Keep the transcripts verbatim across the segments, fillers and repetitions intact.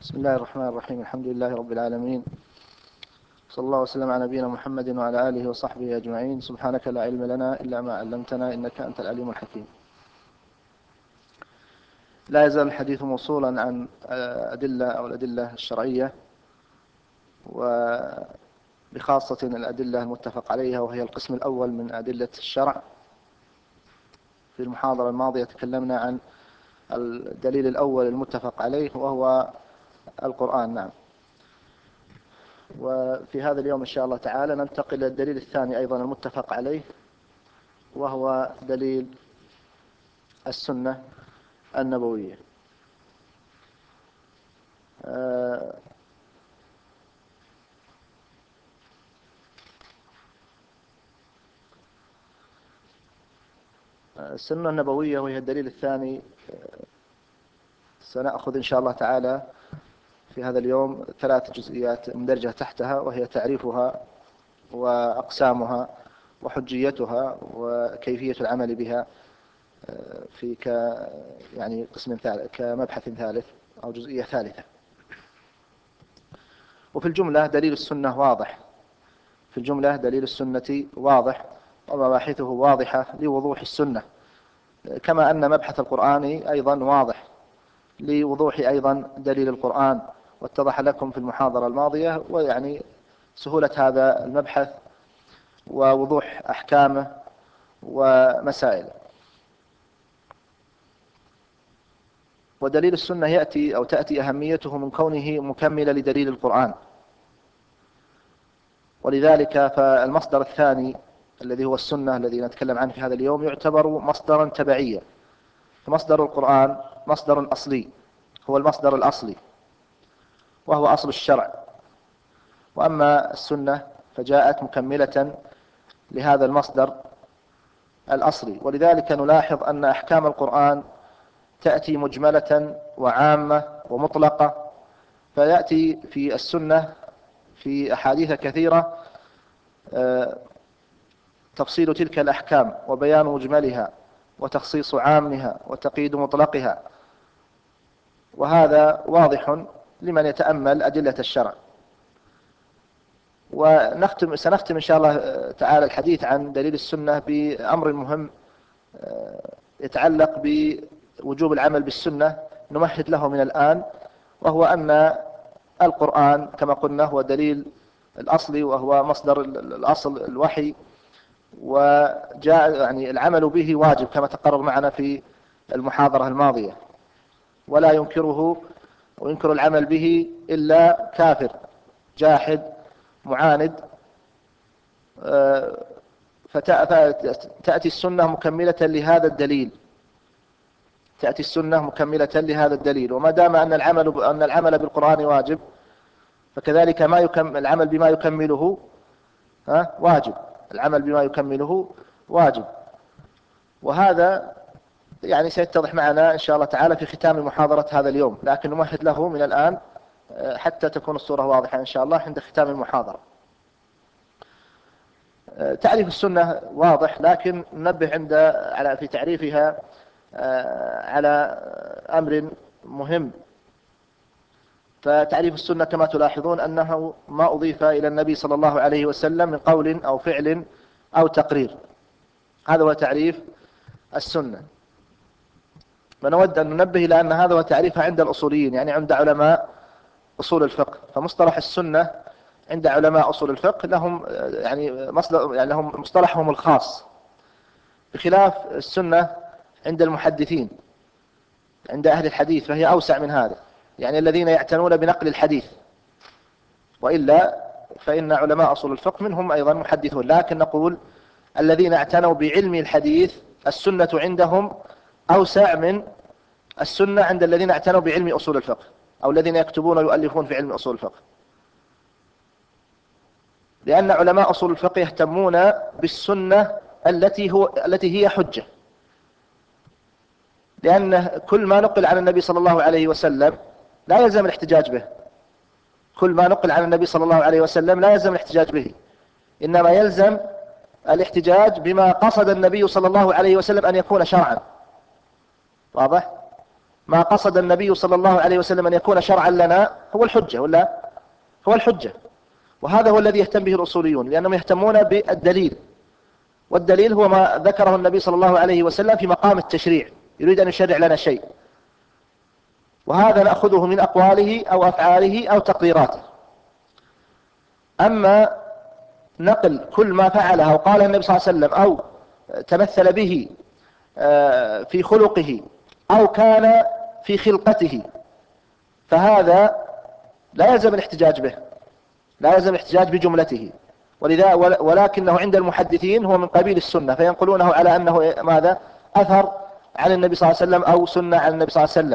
بسم الله الرحمن الرحيم. الحمد لله رب العالمين، صلى الله وسلم على نبينا محمد وعلى آله وصحبه أجمعين. سبحانك لا علم لنا إلا ما علمتنا إنك أنت العليم الحكيم. لا يزال الحديث موصولا عن أدلة أو الأدلة الشرعية، وبخاصة الأدلة المتفق عليها، وهي القسم الأول من أدلة الشرع. في المحاضرة الماضية تكلمنا عن الدليل الأول المتفق عليه وهو القرآن. نعم. وفي هذا اليوم إن شاء الله تعالى ننتقل إلى الدليل الثاني أيضا المتفق عليه، وهو دليل السنة النبوية. السنة النبوية وهي الدليل الثاني. سنأخذ إن شاء الله تعالى في هذا اليوم ثلاث جزئيات مندرجة تحتها، وهي تعريفها وأقسامها وحجيتها وكيفية العمل بها في ك يعني قسم ثالث كمبحث ثالث أو جزئية ثالثة. وفي الجملة دليل السنة واضح، في الجملة دليل السنة واضح ومباحثه واضحة لوضوح السنة، كما أن مبحث القرآن أيضا واضح لوضوح أيضا دليل القرآن، واتضح لكم في المحاضرة الماضية ويعني سهولة هذا المبحث ووضوح أحكامه ومسائله. ودليل السنة يأتي أو تأتي أهميته من كونه مكملا لدليل القرآن، ولذلك فالمصدر الثاني الذي هو السنة الذي نتكلم عنه في هذا اليوم يعتبر مصدرا تبعيا. فمصدر القرآن مصدر أصلي، هو المصدر الأصلي وهو أصل الشرع، وأما السنة فجاءت مكملة لهذا المصدر الأصلي. ولذلك نلاحظ أن أحكام القرآن تأتي مجملة وعامة ومطلقة، فيأتي في السنة في أحاديث كثيرة تفصيل تلك الأحكام وبيان مجملها وتخصيص عامها وتقييد مطلقها، وهذا واضح لمن يتأمل أدلة الشرع. ونختم سنختم إن شاء الله تعالى الحديث عن دليل السنة بأمر مهم يتعلق بوجوب العمل بالسنة، نمهد له من الآن، وهو أن القرآن كما قلنا هو دليل الأصلي وهو مصدر الأصل الوحي، وجاء يعني العمل به واجب كما تقرر معنا في المحاضرة الماضية، ولا ينكره وينكر العمل به إلا كافر جاحد معاند. فتأتي السنة مكملة لهذا الدليل، تأتي السنة مكملة لهذا الدليل. وما دام أن العمل أن العمل بالقرآن واجب، فكذلك ما يكمل العمل بما يكمله ها واجب، العمل بما يكمله واجب. وهذا يعني سيتضح معنا إن شاء الله تعالى في ختام محاضرة هذا اليوم، لكن نمهد له من الآن حتى تكون الصورة واضحة إن شاء الله عند ختام المحاضرة. تعريف السنة واضح، لكن ننبه عند على في تعريفها على أمر مهم. فتعريف السنة كما تلاحظون أنه ما أضيف إلى النبي صلى الله عليه وسلم من قول أو فعل أو تقرير، هذا هو تعريف السنة. ونود أن ننبه إلى أن هذا هو تعريفها عند الأصوليين، يعني عند علماء أصول الفقه. فمصطلح السنة عند علماء أصول الفقه لهم يعني مصدر يعني لهم مصطلحهم الخاص، بخلاف السنة عند المحدثين عند أهل الحديث فهي أوسع من هذا، يعني الذين يعتنون بنقل الحديث. وإلا فإن علماء أصول الفقه منهم أيضا محدثون، لكن نقول الذين اعتنوا بعلم الحديث السنة عندهم أوسع من السنة عند الذين اعتنوا بعلم أصول الفقه، أو الذين يكتبون ويؤلفون في علم أصول الفقه. لأن علماء أصول الفقه يهتمون بالسنة التي هو التي هي حجة، لأن كل ما نقل عن النبي صلى الله عليه وسلم لا يلزم الاحتجاج به، كل ما نقل عن النبي صلى الله عليه وسلم لا يلزم الاحتجاج به، إنما يلزم الاحتجاج بما قصد النبي صلى الله عليه وسلم أن يكون شرعا. واضح؟ ما قصد النبي صلى الله عليه وسلم أن يكون شرعا لنا هو الحجة، ولا هو الحجة. وهذا هو الذي يهتم به الأصوليون، لأنهم يهتمون بالدليل، والدليل هو ما ذكره النبي صلى الله عليه وسلم في مقام التشريع، يريد أن يشرع لنا شيء، وهذا نأخذه من أقواله أو أفعاله أو تقريراته. أما نقل كل ما فعله أو قال النبي صلى الله عليه وسلم أو تمثل به في خلقه أو كان في خلقته، فهذا لا يلزم الاحتجاج به، لا يلزم الاحتجاج بجملته، ولذا ولكنه عند المحدثين هو من قبيل السنة، فينقلونه على أنه ماذا؟ أثر عن النبي صلى الله عليه وسلم أو سنة عن النبي صلى الله عليه وسلم.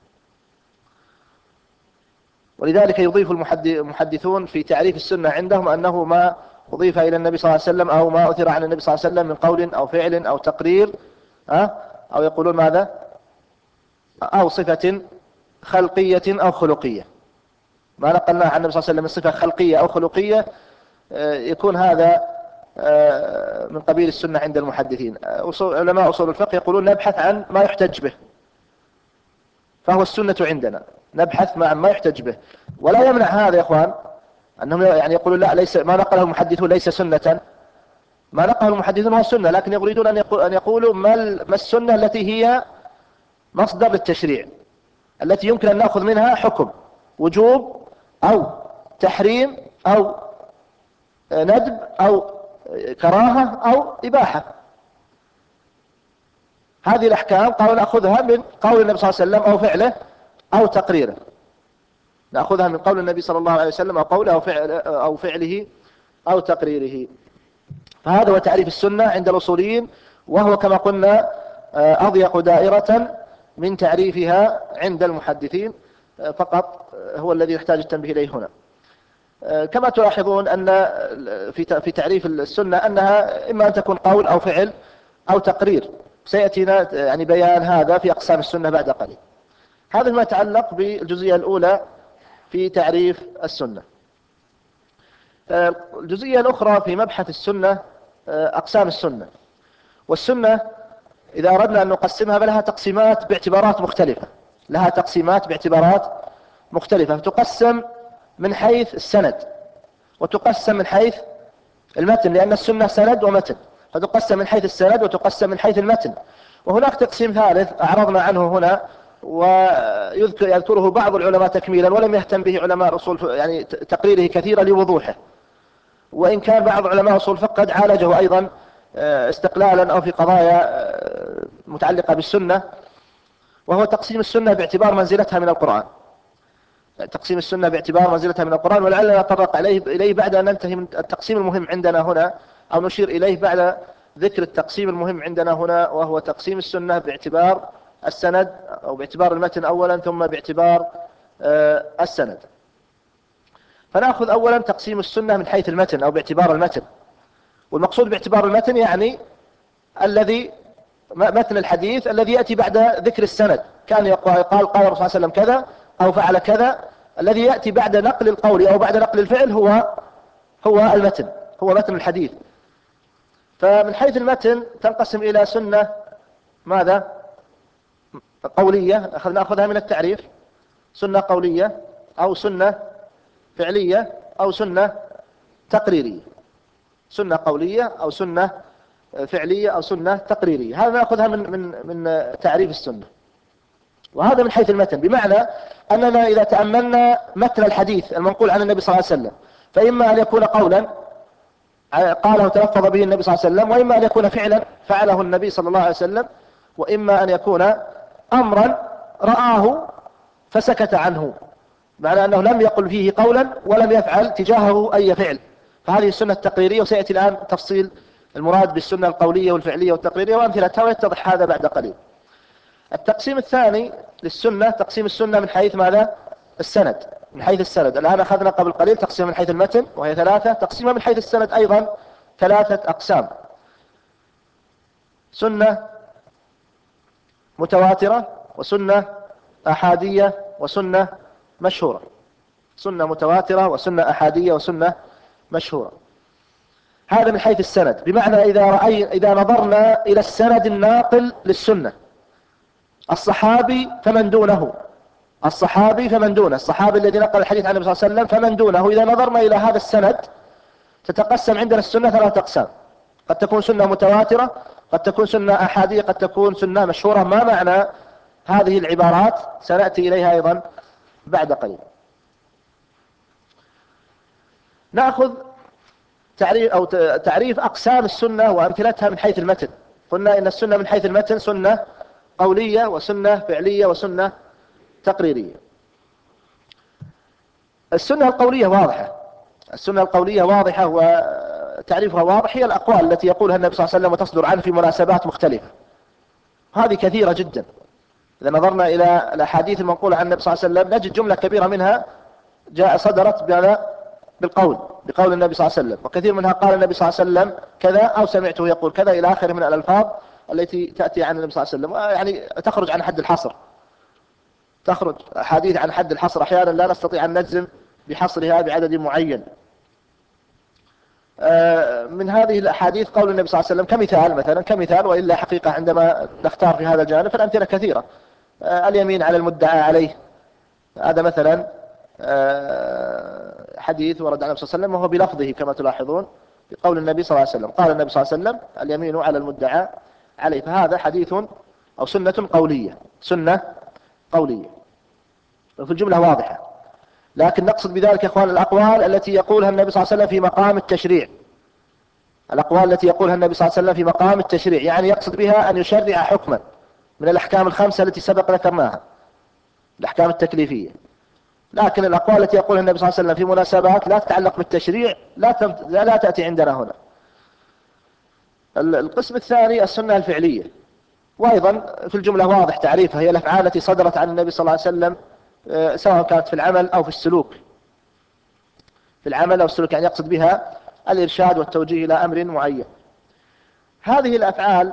ولذلك يضيف المحدثون في تعريف السنة عندهم أنه ما أضيف إلى النبي صلى الله عليه وسلم أو ما أثر عن النبي صلى الله عليه وسلم من قول أو فعل أو تقرير، أو يقولون ماذا؟ أو صفة خلقية أو خلقية. ما نقلناه عن النبي صلى الله عليه وسلم من صفة خلقية أو خلقية يكون هذا من قبيل السنة عند المحدثين. علماء أصول الفقه يقولون نبحث عن ما يحتج به، فهو السنة عندنا، نبحث عن ما يحتج به. ولا يمنع هذا يا إخوان أنهم يعني يقولون لا، ليس ما نقله المحدثون ليس سنة، ما نقله المحدثون هو السنة، لكن يريدون أن يقولوا ما السنة التي هي مصدر للتشريع، التي يمكن أن نأخذ منها حكم وجوب أو تحريم أو ندب أو كراهة أو إباحة. هذه الأحكام قالوا نأخذها من قول النبي صلى الله عليه وسلم أو فعله أو تقريره، نأخذها من قول النبي صلى الله عليه وسلم أو قوله أو, فعل أو فعله أو تقريره. فهذا هو تعريف السنة عند الأصوليين، وهو كما قلنا أضيق دائرة من تعريفها عند المحدثين فقط، هو الذي يحتاج التنبيه إليه هنا. كما تلاحظون أن في تعريف السنة أنها إما أن تكون قول أو فعل أو تقرير، سيأتينا يعني بيان هذا في أقسام السنة بعد قليل. هذا ما يتعلق بالجزئية الأولى في تعريف السنة. الجزئية الأخرى في مبحث السنة أقسام السنة. والسنة إذا أردنا أن نقسمها فلها تقسيمات باعتبارات مختلفة، لها تقسيمات باعتبارات مختلفة، فتقسم من حيث السند وتقسم من حيث المتن، لأن السنة سند ومتن، فتقسم من حيث السند وتقسم من حيث المتن. وهناك تقسيم ثالث أعرضنا عنه هنا ويذكر يذكره بعض العلماء تكميلا، ولم يهتم به علماء الأصول يعني تقريره كثيرا لوضوحه، وإن كان بعض علماء أصول الفقه قد عالجه أيضا استقلالا أو في قضايا متعلقة بالسنة، وهو تقسيم السنة باعتبار منزلتها من القرآن. تقسيم السنة باعتبار منزلتها من القرآن، ولعلنا نتطرق إليه إليه بعد أن ننتهي من التقسيم المهم عندنا هنا، أو نشير إليه بعد ذكر التقسيم المهم عندنا هنا، وهو تقسيم السنة باعتبار السند أو باعتبار المتن أولا، ثم باعتبار السند. فنأخذ أولا تقسيم السنة من حيث المتن أو باعتبار المتن. والمقصود باعتبار المتن يعني الذي متن الحديث الذي يأتي بعد ذكر السند، كان يقال قال قال الرسول صلى الله عليه وسلم كذا أو فعل كذا، الذي يأتي بعد نقل القول أو بعد نقل الفعل هو هو المتن، هو متن الحديث. فمن حيث المتن تنقسم إلى سنة ماذا؟ قولية، نأخذها من التعريف، سنة قولية أو سنة فعلية أو سنة تقريرية. سنة قولية أو سنة فعلية أو سنة تقريرية، هذا نأخذها من من من تعريف السنة. وهذا من حيث المتن، بمعنى أننا إذا تأملنا متن الحديث المنقول عن النبي صلى الله عليه وسلم، فإما أن يكون قولا قاله تلفظ به النبي صلى الله عليه وسلم، وإما أن يكون فعلا فعله النبي صلى الله عليه وسلم، وإما أن يكون أمرا رآه فسكت عنه، معنى أنه لم يقل فيه قولا ولم يفعل تجاهه أي فعل، فهذه السنة التقريرية. وسيأتي الآن تفصيل المراد بالسنة القولية والفعلية والتقريرية وأمثلتها، ويتضح هذا بعد قليل. التقسيم الثاني للسنة تقسيم السنة من حيث ماذا؟ السند، من حيث السند. الآن أخذنا قبل قليل تقسيم من حيث المتن وهي ثلاثة، تقسيم من حيث السند أيضا ثلاثة أقسام: سنة متواترة، وسنة أحادية، وسنة مشهورة. سنة متواترة وسنة أحادية وسنة مشهورة. هذا من حيث السند، بمعنى إذا رأي إذا نظرنا إلى السند الناقل للسنة، الصحابي فمن دونه، الصحابي فمن دونه، الصحابي الذي نقل الحديث عن النبي صلى الله عليه وسلم فمن دونه. إذا نظرنا إلى هذا السند تتقسم عندنا السنة ثلاثة أقسام: قد تكون سنة متواترة، قد تكون سنة أحادية، قد تكون سنة مشهورة. ما معنى هذه العبارات؟ سنأتي إليها أيضا بعد قليل. نأخذ تعريف أو تعريف أقسام السنة وأمثلتها من حيث المتن. قلنا إن السنة من حيث المتن سنة قولية وسنة فعلية وسنة تقريرية. السنة القولية واضحة، السنة القولية واضحة وتعريفها واضح، هي الأقوال التي يقولها النبي صلى الله عليه وسلم وتصدر عنه في مناسبات مختلفة. هذه كثيرة جدا. إذا نظرنا إلى الأحاديث المنقولة عن النبي صلى الله عليه وسلم نجد جملة كبيرة منها جاء صدرت بالقول بقول النبي صلى الله عليه وسلم، وكثير منها قال النبي صلى الله عليه وسلم كذا أو سمعته يقول كذا إلى آخر من الألفاظ التي تأتي عن النبي صلى الله عليه وسلم، يعني تخرج عن حد الحصر، تخرج حديث عن حد الحصر، أحيانا لا نستطيع أن نجزم بحصرها بعدد معين. من هذه الأحاديث قول النبي صلى الله عليه وسلم كمثال، مثلا كمثال، وإلا حقيقة عندما نختار في هذا الجانب فالأمثلة كثيرة. اليمين على المدعى عليه، هذا مثلا حديث ورد عن النبي صلى الله عليه وسلم وهو بلفظه كما تلاحظون بقول النبي صلى الله عليه وسلم، قال النبي صلى الله عليه وسلم اليمين على المدعى عليه، فهذا حديث أو سنة قولية، سنة قولية وفي الجملة واضحة. لكن نقصد بذلك يا اخوان الأقوال التي يقولها النبي صلى الله عليه وسلم في مقام التشريع، الأقوال التي يقولها النبي صلى الله عليه وسلم في مقام التشريع، يعني يقصد بها أن يشرع حكما من الأحكام الخمسة التي سبق ذكرناها، الأحكام التكليفية. لكن الأقوال التي يقولها النبي صلى الله عليه وسلم في مناسبات لا تتعلق بالتشريع لا لا تأتي عندنا هنا. القسم الثاني السنة الفعلية، وأيضا في الجملة واضح تعريفها، هي الأفعال التي صدرت عن النبي صلى الله عليه وسلم سواء كانت في العمل أو في السلوك، في العمل أو السلوك، يعني يقصد بها الإرشاد والتوجيه إلى أمر معين. هذه الأفعال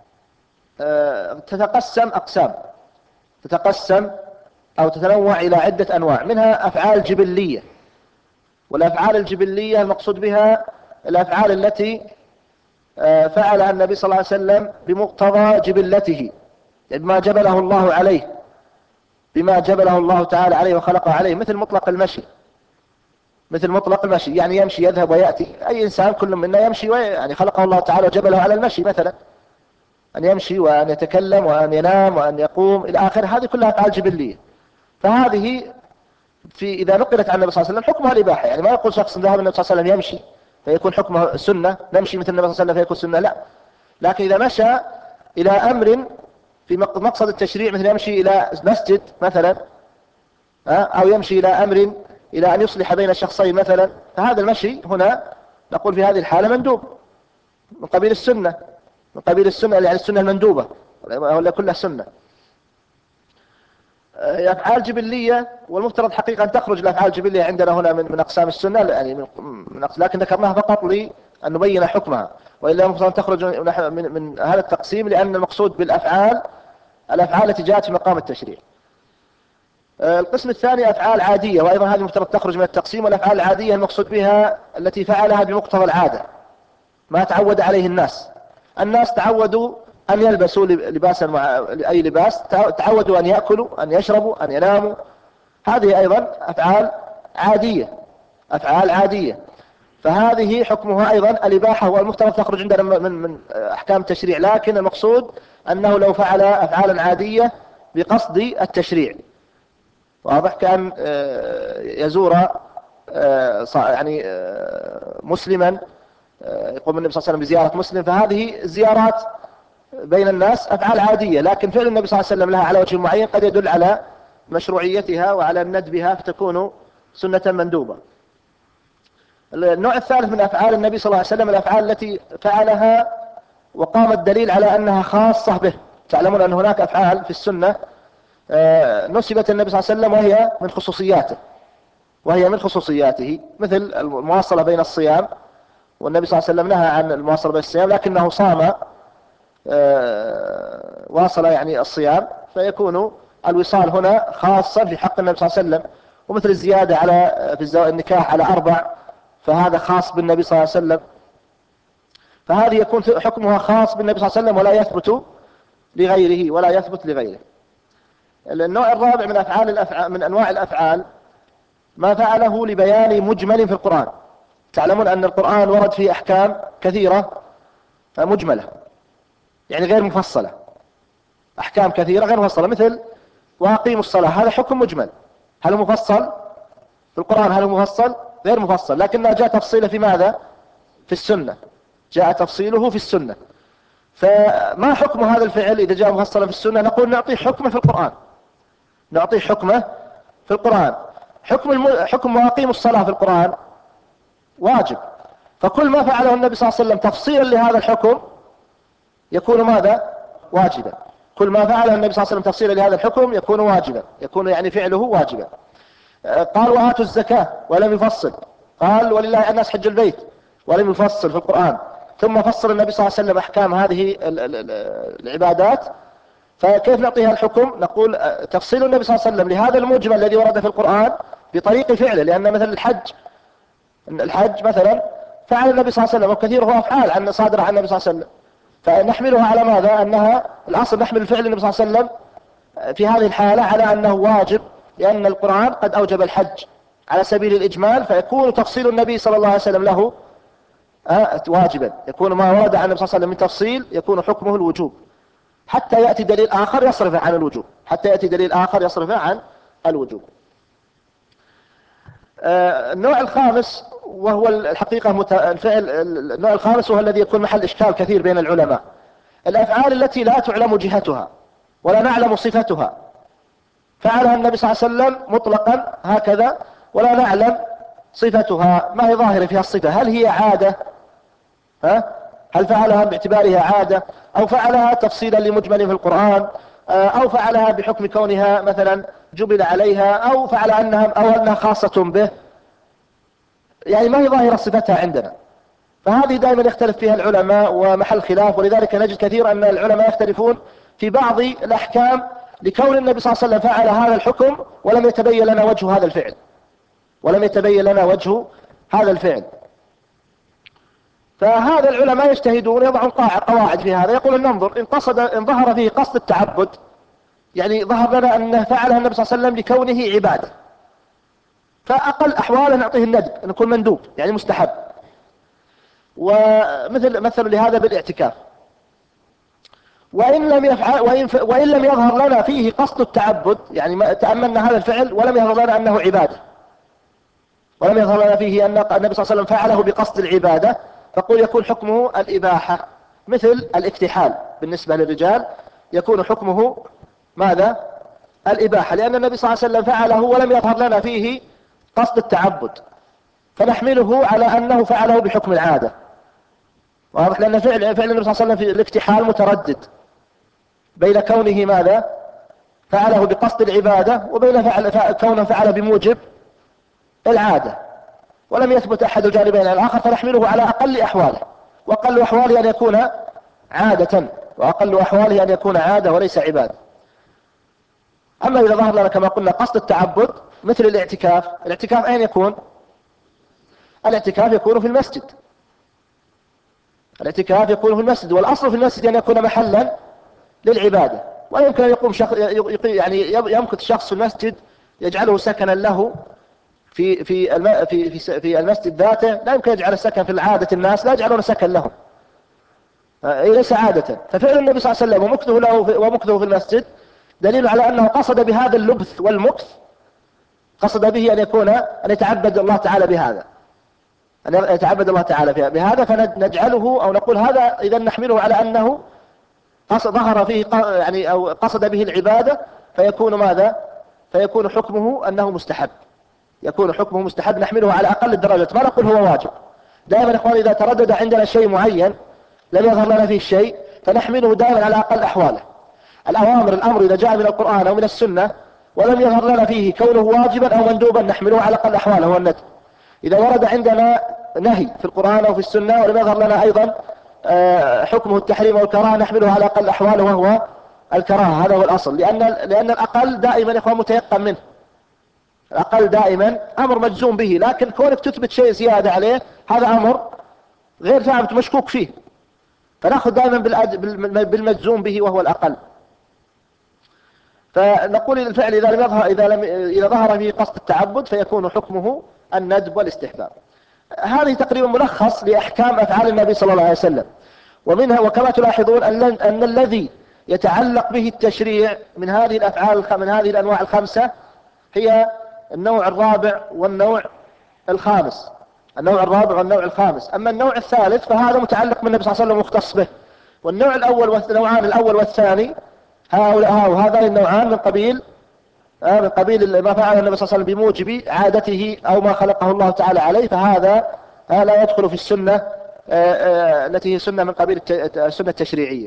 تتقسم أقسام، تتقسم أو تتنوع إلى عدة أنواع، منها أفعال جبلية، والأفعال الجبلية المقصود بها الأفعال التي فعلها النبي صلى الله عليه وسلم بمقتضى جبلته، يعني بما جبله الله عليه، بما جبله الله تعالى عليه وخلقه عليه، مثل مطلق المشي، مثل مطلق المشي، يعني يمشي يذهب ويأتي، أي إنسان كل منا يمشي، يعني خلقه الله تعالى وجبله على المشي، مثلا أن يمشي وأن يتكلم وأن ينام وأن يقوم إلى آخر، هذه كلها أفعال جبلية. فهذه في إذا نقلت عن النبي صلى الله عليه وسلم حكمها الإباحة، يعني ما يقول شخص ذهب النبي صلى الله عليه وسلم يمشي فيكون حكمه سنة، نمشي مثل النبي صلى الله عليه وسلم فيكون سنة، لا. لكن إذا مشى إلى أمر في مقصد التشريع، مثل يمشي إلى مسجد مثلا، أو يمشي إلى أمر إلى أن يصلح بين الشخصين مثلا، فهذا المشي هنا نقول في هذه الحالة مندوب من قبيل السنة، من قبيل السنة يعني السنة المندوبة، ولا كلها سنة. أفعال جبلية، والمفترض حقيقة أن تخرج الأفعال الجبلية عندنا هنا من من أقسام السنة، يعني من من لكن ذكرناها فقط لأن نبين حكمها، وإلا المفترض أن تخرج من من هذا التقسيم، لأن المقصود بالأفعال الأفعال التي جاءت في مقام التشريع. القسم الثاني أفعال عادية، وأيضا هذه المفترض تخرج من التقسيم، والأفعال العادية المقصود بها التي فعلها بمقتضى العادة، ما تعود عليه الناس. الناس تعودوا أن يلبسوا لباسا مع أي لباس، تعودوا أن يأكلوا، أن يشربوا، أن يناموا، هذه أيضا أفعال عادية، أفعال عادية، فهذه حكمها أيضا الإباحة، والمفترض تخرج عندنا من من أحكام التشريع، لكن المقصود أنه لو فعل أفعالا عادية بقصد التشريع، واضح، كأن يزور يعني مسلما، يقوم النبي صلى الله عليه وسلم بزيارة مسلم، فهذه الزيارات بين الناس أفعال عادية، لكن فعل النبي صلى الله عليه وسلم لها على وجه معين قد يدل على مشروعيتها وعلى ندبها، فتكون سنة مندوبة. النوع الثالث من أفعال النبي صلى الله عليه وسلم الأفعال التي فعلها وقام الدليل على أنها خاصة به. تعلمون أن هناك أفعال في السنة نسبت النبي صلى الله عليه وسلم وهي من خصوصياته، وهي من خصوصياته، مثل المواصلة بين الصيام، والنبي صلى الله عليه وسلم نهى عن المواصلة بين الصيام لكنه صام، واصل يعني الصيام، فيكون الوصال هنا خاصا في حق النبي صلى الله عليه وسلم. ومثل الزيادة على في النكاح على أربع، فهذا خاص بالنبي صلى الله عليه وسلم، فهذه يكون حكمها خاص بالنبي صلى الله عليه وسلم ولا يثبت لغيره، ولا يثبت لغيره. النوع الرابع من أفعال الأفعال من أنواع الأفعال ما فعله لبيان مجمل في القرآن. تعلمون أن القرآن ورد فيه أحكام كثيرة مجملة، يعني غير مفصلة، أحكام كثيرة غير مفصلة، مثل وأقيموا الصلاة، هذا حكم مجمل. هل هو مفصل في القرآن؟ هل هو مفصل؟ غير مفصل، لكنه جاء تفصيله في ماذا؟ في السنة، جاء تفصيله في السنة. فما حكم هذا الفعل إذا جاء مفصلا في السنة؟ نقول نعطيه حكمه في القرآن، نعطيه حكمه في القرآن. حكم الم... حكم وأقيموا الصلاة في القرآن واجب، فكل ما فعله النبي صلى الله عليه وسلم تفصيلا لهذا الحكم يكون ماذا؟ واجبا. كل ما فعله النبي صلى الله عليه وسلم تفصيلا لهذا الحكم يكون واجبا، يكون يعني فعله واجبا. قال وآتوا الزكاة ولم يفصل، قال ولله على الناس حج البيت ولم يفصل في القرآن. ثم فصل النبي صلى الله عليه وسلم أحكام هذه العبادات، فكيف نعطيها الحكم؟ نقول تفصيل النبي صلى الله عليه وسلم لهذا المجمل الذي ورد في القرآن بطريق فعله، لأن مثل الحج الحج مثلا فعل النبي صلى الله عليه وسلم وكثير هو أفعال عن صادرة عن النبي صلى الله عليه وسلم، فنحملها على ماذا؟ أنها الأصل نحمل الفعل النبي صلى الله عليه وسلم في هذه الحالة على أنه واجب، لأن القرآن قد أوجب الحج على سبيل الإجمال، فيكون تفصيل النبي صلى الله عليه وسلم له واجبا، يكون ما ورد عن النبي صلى الله عليه وسلم من تفصيل يكون حكمه الوجوب، حتى يأتي دليل آخر يصرف عن الوجوب، حتى يأتي دليل آخر يصرف عن الوجوب. النوع الخامس وهو الحقيقة مت... الفعل النوع الخامس وهو الذي يكون محل إشكال كثير بين العلماء، الأفعال التي لا تعلم جهتها ولا نعلم صفتها، فعلها النبي صلى الله عليه وسلم مطلقا هكذا ولا نعلم صفتها، ما هي ظاهرة فيها الصفة، هل هي عادة؟ ها؟ هل فعلها باعتبارها عادة، أو فعلها تفصيلا لمجمل في القرآن، أو فعلها بحكم كونها مثلا جبل عليها، أو فعل أنها أو أنها خاصة به، يعني ما هي ظاهرة صفتها عندنا. فهذه دائما يختلف فيها العلماء ومحل خلاف، ولذلك نجد كثيرا أن العلماء يختلفون في بعض الأحكام لكون النبي صلى الله عليه وسلم فعل هذا الحكم ولم يتبين لنا وجه هذا الفعل، ولم يتبين لنا وجه هذا الفعل. فهذا العلماء يجتهدون يضعون قواعد في هذا، يقول ننظر إن قصد إن ظهر فيه قصد التعبد، يعني ظهر لنا أن فعلها النبي صلى الله عليه وسلم لكونه عبادة، فأقل أحواله نعطيه الندب، أن يكون مندوب يعني مستحب. ومثل مثل لهذا بالاعتكاف. وإن لم يفعل وإن, ف... وإن لم يظهر لنا فيه قصد التعبد، يعني ما تأملنا هذا الفعل ولم يظهر لنا أنه عبادة، ولم يظهر لنا فيه أن النبي صلى الله عليه وسلم فعله بقصد العبادة، فقل يكون حكمه الإباحة. مثل الاكتحال بالنسبة للرجال يكون حكمه ماذا؟ الإباحة، لأن النبي صلى الله عليه وسلم فعله ولم يظهر لنا فيه قصد التعبد، فنحمله على أنه فعله بحكم العادة. واضح؟ لأن فعل فعل النبي صلى الله عليه وسلم في الاكتحال متردد بين كونه ماذا؟ فعله بقصد العبادة، وبين فعل كونه فعل بموجب العادة، ولم يثبت أحد الجانبين على الآخر، فنحمله على أقل أحواله، وأقل أحواله أن يكون عادة، وأقل أحواله أن يكون عادة وليس عبادة. أما إذا ظهر لنا كما قلنا قصد التعبد مثل الاعتكاف، الاعتكاف أين يكون؟ الاعتكاف يكون في المسجد، الاعتكاف يكون في المسجد، والأصل في المسجد أن يكون محلا للعبادة، ويمكن أن يقوم شخص يعني يمكث شخص في المسجد يجعله سكنا له في في الم في في في المسجد ذاته، لا يمكن يجعل السكن في العادة الناس لا يجعلون سكن لهم، ليس عادة. ففعل النبي صلى الله عليه وسلم ومكثه له ومكثه في المسجد دليل على أنه قصد بهذا اللبث والمكث، قصد به أن يكون أن يتعبد الله تعالى بهذا، أن يتعبد الله تعالى بهذا، فنجعله أو نقول هذا إذا نحمله على أنه قصد ظهر فيه يعني أو قصد به العبادة، فيكون ماذا؟ فيكون حكمه أنه مستحب، يكون حكمه مستحب، نحمله على أقل الدرجات، ما نقول هو واجب. دائما إخواني إذا تردد عندنا شيء معين لم يظهر لنا فيه الشيء فنحمله دائما على أقل أحواله. الأوامر الأمر إذا جاء من القرآن أو من السنة ولم يظهر لنا فيه كونه واجبا أو مندوبا نحمله على أقل أحواله هو الندب. إذا ورد عندنا نهي في القرآن أو في السنة ولم يظهر لنا أيضا حكمه التحريم والكراهة نحمله على أقل أحواله وهو الكراهة، هذا هو الأصل، لأن لأن الأقل دائما إخوان متيقن منه، الأقل دائما أمر مجزوم به، لكن كونك تثبت شيء زيادة عليه هذا أمر غير ثابت مشكوك فيه، فنأخذ دائما بالمجزوم به وهو الأقل. فنقول الفعل إذا لم يظهر إذا لم إذا ظهر فيه قصد التعبد فيكون حكمه الندب والاستحباب. هذه تقريبا ملخص لأحكام أفعال النبي صلى الله عليه وسلم. ومنها وكما تلاحظون أن أن الذي يتعلق به التشريع من هذه الأفعال من هذه الأنواع الخمسة هي النوع الرابع والنوع الخامس. النوع الرابع والنوع الخامس. أما النوع الثالث فهذا متعلق بالنبي صلى الله عليه وسلم مختص به. والنوع الأول والنوعان الأول والثاني هؤلاء هذان النوعان من قبيل من قبيل ما فعل النبي صلى الله عليه وسلم بموجب عادته أو ما خلقه الله تعالى عليه، فهذا لا يدخل في السنة التي هي سنة من قبيل السنة التشريعية.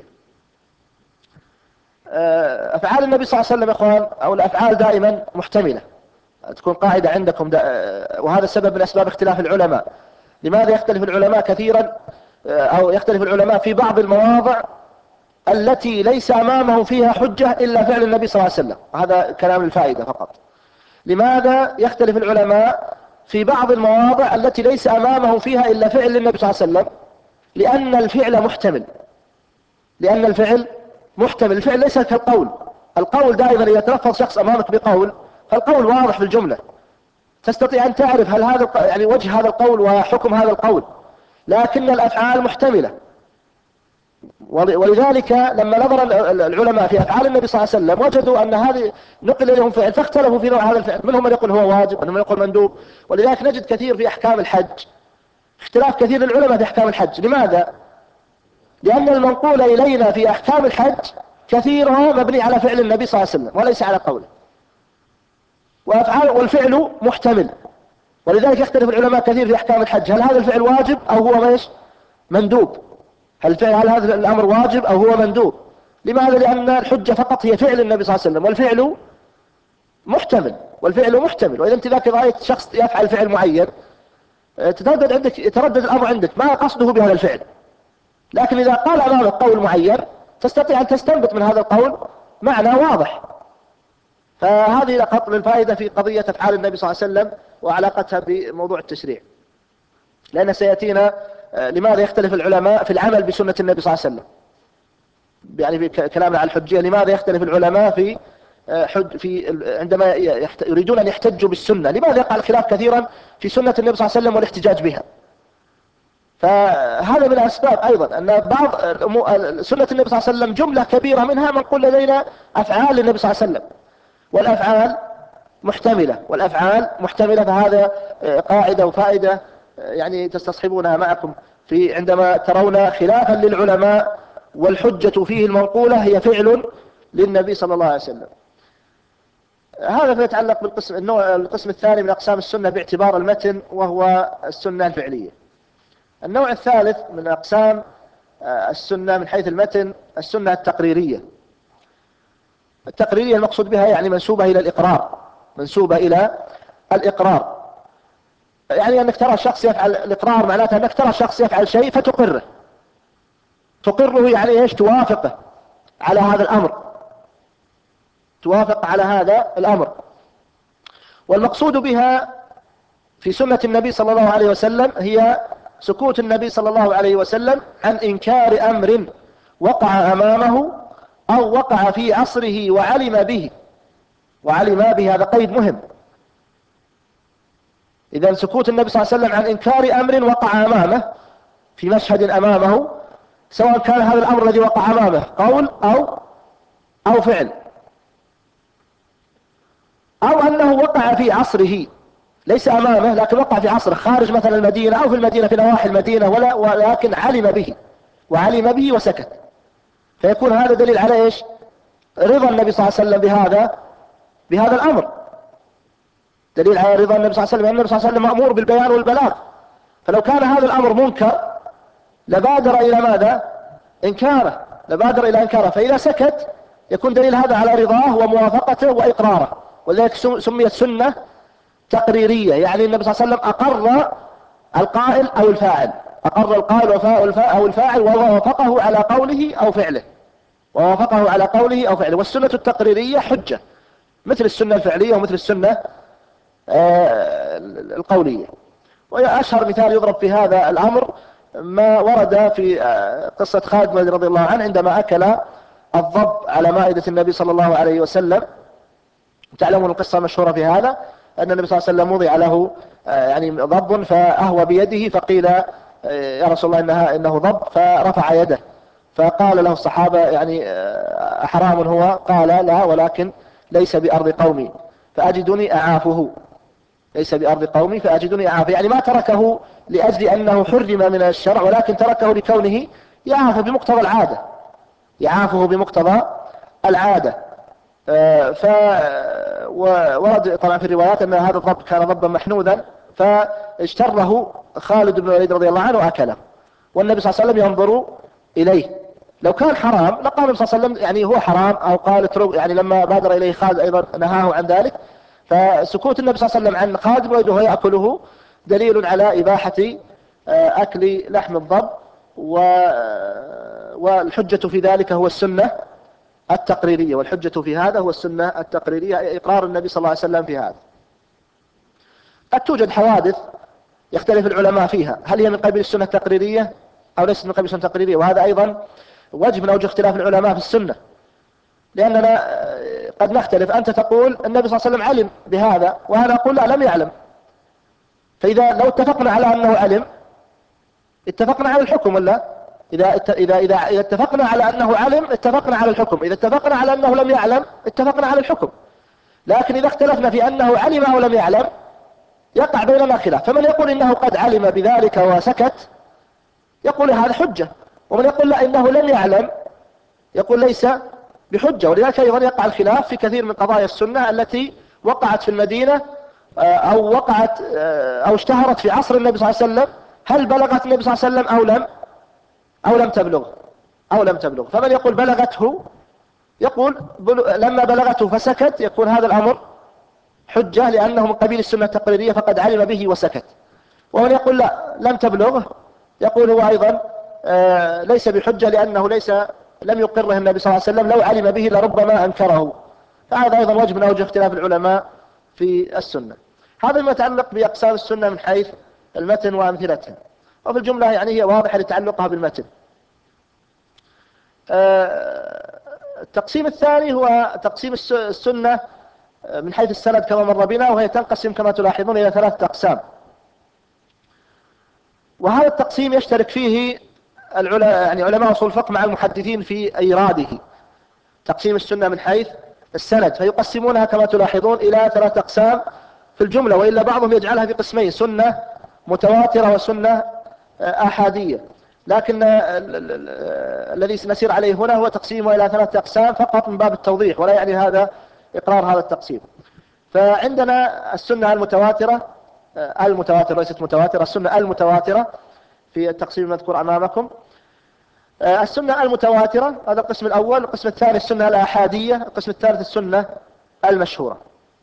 أفعال النبي صلى الله عليه وسلم يا إخوان أو الأفعال دائما محتملة، تكون قاعدة عندكم، وهذا سبب من أسباب اختلاف العلماء. لماذا يختلف العلماء كثيرا أو يختلف العلماء في بعض المواضع التي ليس أمامه فيها حجة إلا فعل النبي صلى الله عليه وسلم؟ هذا كلام الفائدة فقط. لماذا يختلف العلماء في بعض المواضع التي ليس أمامه فيها إلا فعل النبي صلى الله عليه وسلم؟ لأن الفعل محتمل. لأن الفعل محتمل. الفعل ليس كالقول. القول دائما إذا تلفظ شخص أمامك بقول فالقول واضح في الجملة، تستطيع أن تعرف هل هذا يعني وجه هذا القول وحكم هذا القول. لكن الأفعال محتملة، ولذلك لما نظر العلماء في أفعال النبي صلى الله عليه وسلم وجدوا أن هذه نقل لهم فعل فاختلفوا في نوع هذا الفعل، منهم من يقول هو واجب ومنهم من يقول مندوب. ولذلك نجد كثير في أحكام الحج اختلاف كثير للعلماء في أحكام الحج. لماذا؟ لأن المنقول إلينا في أحكام الحج كثيرها مبني على فعل النبي صلى الله عليه وسلم وليس على قوله، وأفعال والفعل محتمل. ولذلك يختلف العلماء كثير في أحكام الحج، هل هذا الفعل واجب أو هو ماش مندوب؟ هل, هل هذا الأمر واجب أو هو مندوب؟ لماذا؟ لأن الحجة فقط هي فعل النبي صلى الله عليه وسلم، والفعل محتمل والفعل محتمل. وإذا أنت ذاك رأيت شخص يفعل فعل معين تتردد عندك يتردد الأمر عندك ما قصده بهذا الفعل، لكن إذا قال أمامك قول معين تستطيع أن تستنبط من هذا القول معنى واضح. فهذه لقط للفائدة في قضية أفعال النبي صلى الله عليه وسلم وعلاقتها بموضوع التشريع، لأن سيأتينا لماذا يختلف العلماء في العمل بسنة النبي صلى الله عليه وسلم، يعني في كلامنا على الحجية لماذا يختلف العلماء في حج في عندما يريدون أن يحتجوا بالسنة، لماذا يقع الخلاف كثيرا في سنة النبي صلى الله عليه وسلم والاحتجاج بها. فهذا من الأسباب أيضا أن بعض سنة النبي صلى الله عليه وسلم جملة كبيرة منها منقول لدينا أفعال النبي صلى الله عليه وسلم، والأفعال محتملة والأفعال محتملة فهذا قاعدة وفائدة يعني تستصحبونها معكم في عندما ترون خلافا للعلماء والحجة فيه المنقولة هي فعل للنبي صلى الله عليه وسلم. هذا فيتعلق بالقسم النوع القسم الثاني من أقسام السنة باعتبار المتن، وهو السنة الفعلية. النوع الثالث من أقسام السنة من حيث المتن السنة التقريرية. التقريرية المقصود بها يعني منسوبة إلى الإقرار، منسوبة إلى الإقرار، يعني أنك ترى شخص يفعل الإقرار معناتها أنك ترى شخص يفعل شيء فتقره. تقره يعني إيش؟ توافقه على هذا الأمر، توافق على هذا الأمر. والمقصود بها في سنة النبي صلى الله عليه وسلم هي سكوت النبي صلى الله عليه وسلم عن إنكار أمر وقع أمامه أو وقع في عصره وعلم به. وعلم به هذا قيد مهم. إذا سكوت النبي صلى الله عليه وسلم عن إنكار أمر وقع أمامه في مشهد أمامه، سواء كان هذا الأمر الذي وقع أمامه قول أو أو فعل، أو أنه وقع في عصره ليس أمامه لكن وقع في عصره خارج مثلا المدينة أو في المدينة في نواحي المدينة ولا ولكن علم به وعلم به وسكت، فيكون هذا دليل على إيش؟ رضا النبي صلى الله عليه وسلم بهذا بهذا الأمر، دليل على رضا النبي صلى الله عليه وسلم. النبي صلى الله عليه وسلم مأمور بالبيان والبلاغ، فلو كان هذا الأمر منكر لبادر إلى ماذا؟ إنكاره، لبادر إلى إنكاره. فإذا سكت يكون دليل هذا على رضاه وموافقته وإقراره، ولذلك سميت سنة تقريرية، يعني النبي صلى الله عليه وسلم أقر القائل أو الفاعل، أقر القائل أو الفاعل ووافقه على قوله أو فعله، ووافقه على قوله أو فعله. والسنة التقريرية حجة مثل السنة الفعلية ومثل السنة القولية. وأشهر مثال يضرب في هذا الأمر ما ورد في قصة خالد رضي الله عنه عندما أكل الضب على مائدة النبي صلى الله عليه وسلم. تعلمون القصة المشهورة في هذا، أن النبي صلى الله عليه وسلم وضع له يعني ضب فأهوى بيده، فقيل يا رسول الله إنها إنه ضب، فرفع يده، فقال له الصحابة يعني أحرام هو؟ قال لا، ولكن ليس بأرض قومي فأجدني أعافه، ليس بأرض قومي فأجدني أعافه، يعني ما تركه لأجل أنه حرم من الشرع، ولكن تركه لكونه يعاف بمقتضى العادة، يعافه بمقتضى العادة. ف ورد طبعا في الروايات أن هذا الضب كان ضبا محنوذا، فاجتره خالد بن الوليد رضي الله عنه وأكله، والنبي صلى الله عليه وسلم ينظر إليه. لو كان حرام لقال النبي صلى الله عليه وسلم يعني هو حرام، أو قال اترك، يعني لما بادر إليه خالد أيضا نهاه عن ذلك. فسكوت النبي صلى الله عليه وسلم عن خالد بن الوليد وهو يأكله دليل على إباحة أكل لحم الضب، والحجة في ذلك هو السنة التقريرية، والحجة في هذا هو السنة التقريرية، إقرار النبي صلى الله عليه وسلم في هذا. قد توجد حوادث يختلف العلماء فيها، هل هي من قبيل السنة التقريرية أو ليست من قبيل السنة التقريرية، وهذا أيضا وجه من أوجه اختلاف العلماء في السنة، لأننا قد نختلف. أنت تقول النبي صلى الله عليه وسلم علم بهذا، وأنا أقول لا، لم يعلم. فإذا لو اتفقنا على أنه علم اتفقنا على الحكم، ولا إذا إذا إذا إذا اتفقنا على أنه علم اتفقنا على الحكم، إذا اتفقنا على أنه لم يعلم اتفقنا على الحكم. لكن إذا اختلفنا في أنه علم أو لم يعلم يقع بيننا خلاف، فمن يقول إنه قد علم بذلك وسكت يقول هذا حجة، ومن يقول لا إنه لم يعلم يقول ليس بحجة. ولذلك أيضا يقع الخلاف في كثير من قضايا السنة التي وقعت في المدينة أو وقعت أو اشتهرت في عصر النبي صلى الله عليه وسلم، هل بلغت النبي صلى الله عليه وسلم أو لم أو لم تبلغ أو لم تبلغ. فمن يقول بلغته يقول لما بلغته فسكت يكون هذا الأمر حجة، لأنه من قبيل السنة التقريرية فقد علم به وسكت. ومن يقول لا لم تبلغه يقول هو أيضا آه ليس بحجة، لأنه ليس لم يقره النبي صلى الله عليه وسلم، لو علم به لربما أنكره. فهذا أيضا وجه من أوجه اختلاف العلماء في السنة. هذا ما يتعلق بأقسام السنة من حيث المتن وأمثلتها، وفي الجملة يعني هي واضحة لتعلقها بالمتن. آه التقسيم الثاني هو تقسيم السنة من حيث السند كما مر بنا، وهي تنقسم كما تلاحظون إلى ثلاثة أقسام. وهذا التقسيم يشترك فيه العلماء يعني علماء أصول الفقه مع المحدثين في إيراده تقسيم السنة من حيث السند، فيقسمونها كما تلاحظون إلى ثلاثة أقسام في الجملة، وإلا بعضهم يجعلها في قسمين: سنة متواترة وسنة آحادية. لكن الذي نسير عليه هنا هو تقسيمه إلى ثلاثة أقسام فقط من باب التوضيح، ولا يعني هذا إقرار هذا التقسيم. فعندنا السنة المتواترة المتواترة ليست متواترة السنة المتواترة في التقسيم المذكور أمامكم. السنة المتواترة هذا القسم الأول. القسم الثاني السنة الآحادية. القسم الثالث السنة المشهورة.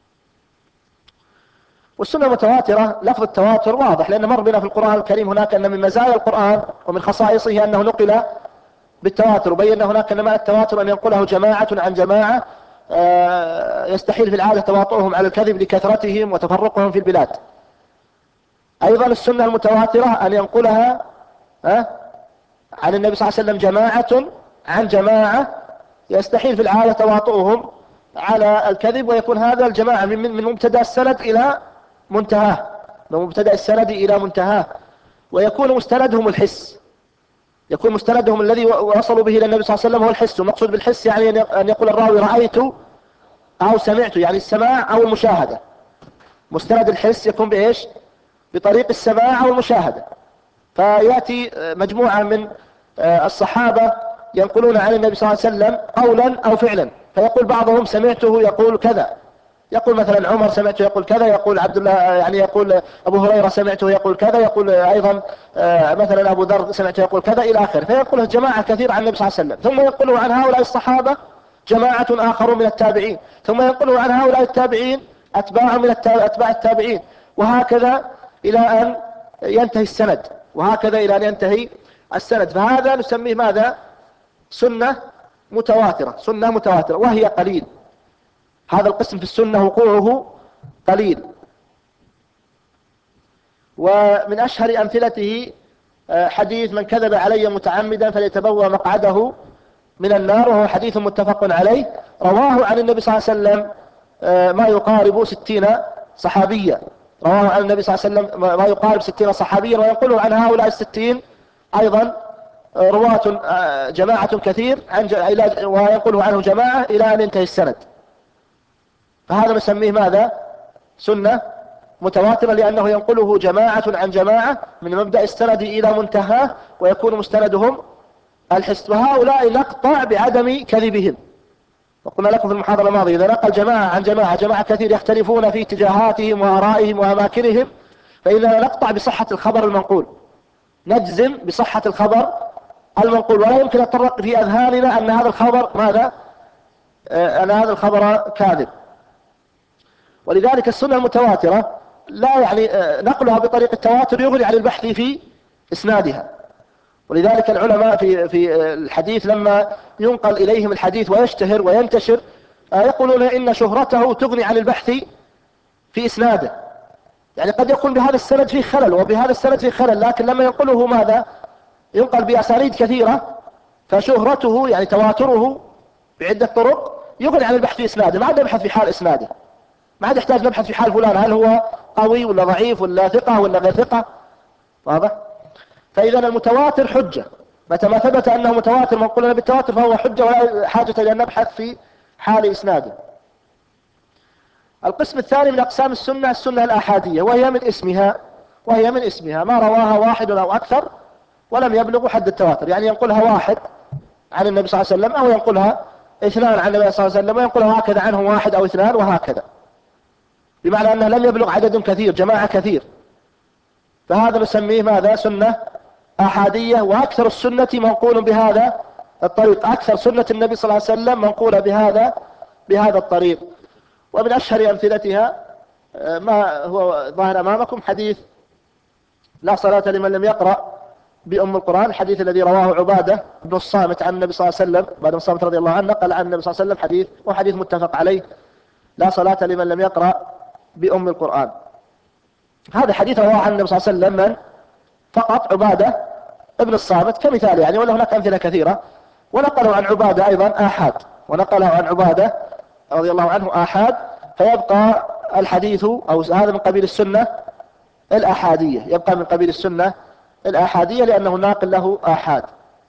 والسنة المتواترة لفظ التواتر واضح، لأن مر بنا في القرآن الكريم هناك أن من مزايا القرآن ومن خصائصه أنه نقل بالتواتر، وبينا هناك أن معنى التواتر أن ينقله جماعة عن جماعة يستحيل في العادة تواطؤهم على الكذب لكثرتهم وتفرقهم في البلاد. أيضا السنة المتواترة أن ينقلها عن النبي صلى الله عليه وسلم جماعة عن جماعة يستحيل في العادة تواطؤهم على الكذب، ويكون هذا الجماعة من, من مبتدأ السند إلى منتهاه، من مبتدأ السند إلى منتهاه، ويكون مستندهم الحس، يكون مستندهم الذي وصلوا به إلى النبي صلى الله عليه وسلم هو الحس. ومقصود بالحس يعني أن يقول الراوي رأيت أو سمعت، يعني السماع أو المشاهدة. مستند الحس يكون بإيش؟ بطريق السماع أو المشاهدة. فيأتي مجموعة من الصحابة ينقلون عن النبي صلى الله عليه وسلم قولا أو فعلا، فيقول بعضهم سمعته يقول كذا، يقول مثلا عمر سمعته يقول كذا، يقول عبد الله يعني يقول أبو هريرة سمعته يقول كذا، يقول أيضا مثلا أبو ذر سمعته يقول كذا إلى آخره. فينقله جماعة كثير عن النبي صلى الله عليه وسلم، ثم ينقله عن هؤلاء الصحابة جماعة آخرون من التابعين، ثم ينقله عن هؤلاء التابعين أتباع من أتباع التابعين، وهكذا إلى أن ينتهي السند، وهكذا إلى أن ينتهي السند. فهذا نسميه ماذا؟ سنة متواترة. سنة متواترة وهي قليل. هذا القسم في السنة وقوعه قليل. ومن أشهر أمثلته حديث من كذب علي متعمدا فليتبوأ مقعده من النار، وهو حديث متفق عليه، رواه عن النبي صلى الله عليه وسلم ما يقارب ستين صحابيا. رواه عن النبي صلى الله عليه وسلم ما يقارب ستين صحابيا، وينقله عن هؤلاء الستين أيضا رواة جماعة كثير عن وينقله عنه جماعة إلى أن ينتهي السند. فهذا نسميه ماذا؟ سنة متواترة، لأنه ينقله جماعة عن جماعة من مبدأ السند إلى منتهاه، ويكون مستندهم الحس. وهؤلاء نقطع بعدم كذبهم. وقلنا لكم في المحاضرة الماضية إذا نقل جماعة عن جماعة جماعة كثير يختلفون في اتجاهاتهم وآرائهم وأماكنهم، فإننا نقطع بصحة الخبر المنقول، نجزم بصحة الخبر المنقول، ولا يمكن أن نطرق في أذهاننا أن هذا الخبر ماذا؟ أن هذا الخبر كاذب. ولذلك السنة المتواترة لا يعني نقلها بطريق التواتر يغني عن البحث في إسنادها. ولذلك العلماء في في الحديث لما ينقل إليهم الحديث ويشتهر وينتشر يقولون إن شهرته تغني عن البحث في إسناده. يعني قد يكون بهذا السند فيه خلل وبهذا السند فيه خلل، لكن لما ينقله ماذا؟ ينقل بأسانيد كثيرة، فشهرته يعني تواتره بعدة طرق يغني عن البحث في إسناده. ما عاد نبحث في حال إسناده، ما عاد يحتاج نبحث في حال فلان هل هو قوي ولا ضعيف ولا ثقة ولا غير ثقة. واضح؟ فإذا المتواتر حجة، متى ما ثبت أنه متواتر منقول بالتواتر فهو حجة، ولا حاجة إلى أن نبحث في حال إسناده. القسم الثاني من أقسام السنة السنة الآحادية، وهي من اسمها وهي من اسمها ما رواها واحد أو أكثر ولم يبلغ حد التواتر، يعني ينقلها واحد عن النبي صلى الله عليه وسلم، أو ينقلها اثنان عن النبي صلى الله عليه وسلم، وينقلها هكذا عنه واحد أو اثنان وهكذا، بمعنى أنه لم يبلغ عدد كثير، جماعة كثير، فهذا نسميه ماذا؟ سنة أحادية. وأكثر السنة منقول بهذا الطريق، أكثر سنة النبي صلى الله عليه وسلم منقولة بهذا بهذا الطريق. ومن أشهر أمثلتها ما هو ظاهر أمامكم، حديث لا صلاة لمن لم يقرأ بأم القرآن، الحديث الذي رواه عبادة بن الصامت عن النبي صلى الله عليه وسلم، بعد الصامت رضي الله عنه قال عن النبي صلى الله عليه وسلم حديث، وحديث متفق عليه، لا صلاة لمن لم يقرأ بأم القرآن. هذا حديث رواه عن النبي صلى الله عليه وسلم من فقط؟ عبادة ابن الصامت كمثال يعني، ولا هناك أمثلة كثيرة. ونقلوا عن عبادة أيضا آحاد، ونقلوا عن عبادة رضي الله عنه آحاد، فيبقى الحديث أو هذا من قبيل السنة الآحادية، يبقى من قبيل السنة الآحادية لأنه ناقل له آحاد.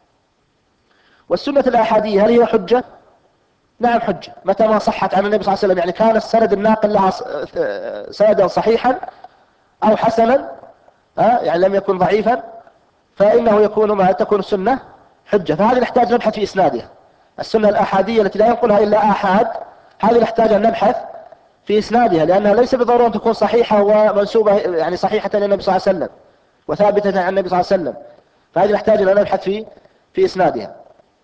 والسنة الآحادية هل هي حجة؟ نعم حجة، متى ما صحت عن النبي صلى الله عليه وسلم، يعني كان السند الناقل لها سندا صحيحا أو حسنا، يعني لم يكن ضعيفا، فإنه يكون ما تكون السنة حجة. فهذه نحتاج نبحث في إسنادها. السنة الآحادية التي لا ينقلها إلا آحاد، هذه نحتاج أن نبحث في إسنادها، لأنها ليس بالضرورة أن تكون صحيحة ومنسوبة يعني صحيحة للنبي صلى الله عليه وسلم وثابتة عن النبي صلى الله عليه وسلم، فهذه نحتاج أن نبحث في في إسنادها.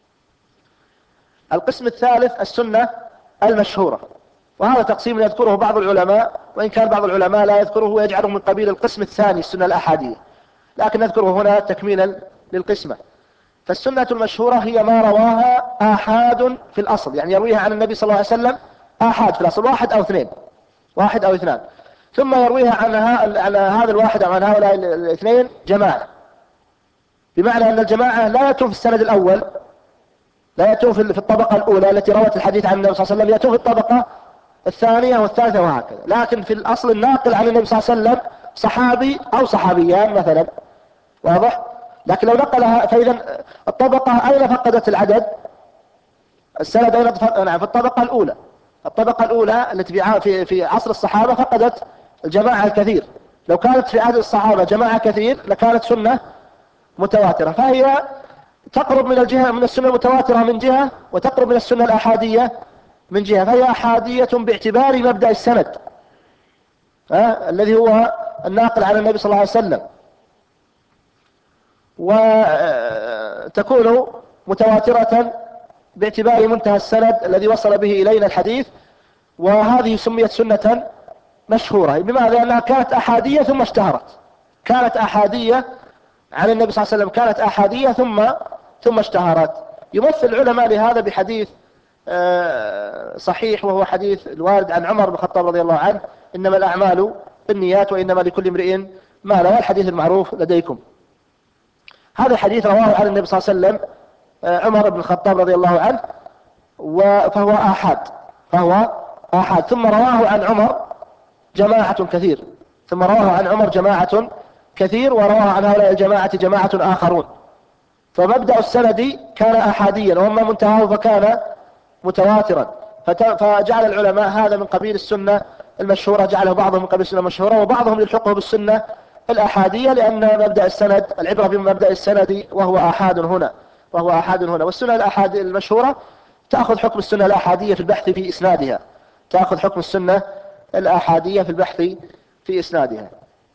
القسم الثالث السنة المشهورة، وهذا تقسيم يذكره بعض العلماء، وإن كان بعض العلماء لا يذكره ويجعله من قبيل القسم الثاني السنة الأحادية، لكن نذكره هنا تكميلا للقسمة. فالسنة المشهورة هي ما رواها آحاد في الأصل، يعني يرويها عن النبي صلى الله عليه وسلم آحاد في الأصل، واحد أو اثنين واحد أو اثنان، ثم يرويها عن, عن هذا الواحد أو عن هؤلاء الاثنين جماعة، بمعنى أن الجماعة لا يأتون في السند الأول، لا يأتون في الطبقة الأولى التي روت الحديث عن النبي صلى الله عليه وسلم، يأتون في الطبقة الثانية والثالثة وهكذا. لكن في الأصل الناقل عن النبي صلى الله عليه وسلم صحابي أو صحابيان مثلا، واضح؟ لكن لو نقلها، فإذا الطبقة أين فقدت العدد؟ السند أين فقدت؟ نعم في الطبقة الأولى. الطبقة الأولى التي في في عصر الصحابة فقدت الجماعة الكثير. لو كانت في عهد الصحابة جماعة كثير لكانت سنة متواترة، فهي تقرب من الجهة من السنة المتواترة من جهة، وتقرب من السنة الأحادية من جهة، فهي أحادية باعتبار مبدأ السند أه؟ الذي هو الناقل عن النبي صلى الله عليه وسلم، وتكون متواترة باعتبار منتهى السند الذي وصل به إلينا الحديث. وهذه سميت سنة مشهورة بمعنى أنها كانت أحادية ثم اشتهرت، كانت أحادية عن النبي صلى الله عليه وسلم، كانت أحادية ثم ثم اشتهرت. يمثل العلماء لهذا بحديث صحيح، وهو حديث الوارد عن عمر بن الخطاب رضي الله عنه: إنما الأعمال بالنيات وإنما لكل امرئ ما نوى، الحديث المعروف لديكم. هذا الحديث رواه عن النبي صلى الله عليه وسلم عمر بن الخطاب رضي الله عنه، فهو آحاد فهو آحاد ثم رواه عن عمر جماعة كثير ثم رواه عن عمر جماعة كثير ورواه عن هؤلاء الجماعة جماعة آخرون. فمبدأ السند كان أحاديا، وأما منتهاه فكان متواترا. فجعل العلماء هذا من قبيل السنة المشهورة، جعله بعضهم من قبيل السنة المشهورة، وبعضهم يلحقه بالسنة الأحادية، لأن مبدأ السند العبرة بمبدأ السند وهو آحاد هنا وهو آحاد هنا والسنة الأحاد المشهورة تأخذ حكم السنة الأحادية في البحث في إسنادها تأخذ حكم السنة الأحادية في البحث في إسنادها.